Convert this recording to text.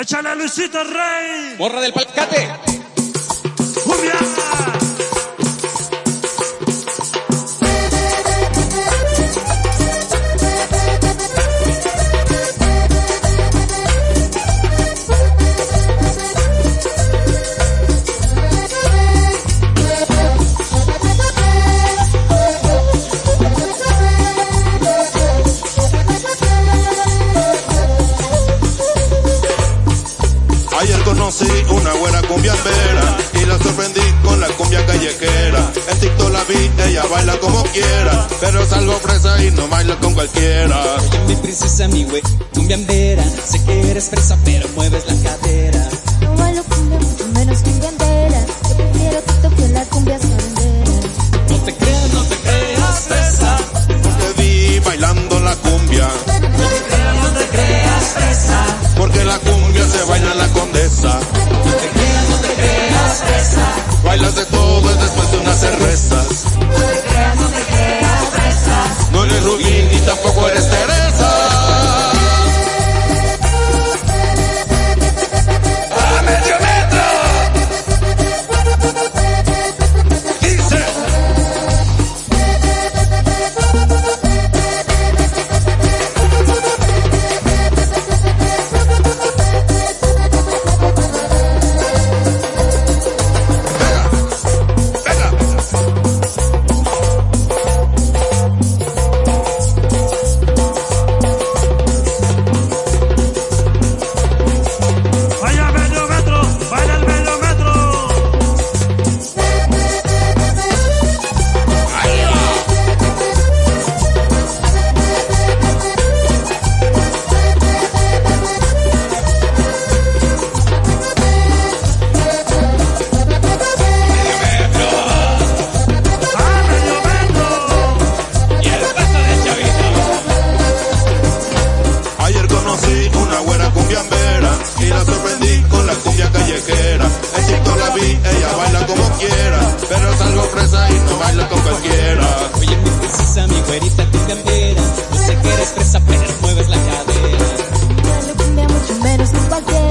Échale a Luisito Rey. Morra del Palcate. Cumbia. Ayer conocí una buena cumbiambera y la sorprendí con la cumbia callejera. En TikTok la vi, ella baila como quiera, pero es algo fresa y no baila con cualquiera. Oye, mi princesa, mi güey, cumbiambera, sé que eres fresa, pero mueves la cadera. No bailo cumbia, mucho menos cumbiambera. Yo prefiero TikTok que la cumbia sabandera. No te creas fresa, Porque vi bailando la cumbia, no te creas fresa, porque la cumbia se baila en la Condesa. no te creas fresa, Bailas de todo después de unas cervezas. no te creas fresa. No eres Rubín y tampoco eres Teresa. ¡A medio metro! Dice. Vaya medio metro. Baila el medio metro. Ah, medio metro. Y el paso del chavito. Ayer conocí una buena cumbiambera y la sorprendí con la cumbia callejera. En TikTok la vi, ella baila como quiera, pero es algo fresa y no baila con cualquiera. Oye, mi princesa, mi güerita cumbiambera, yo sé que eres fresa, pero mueves la cadera. No bailo cumbia, mucho menos con cualquiera.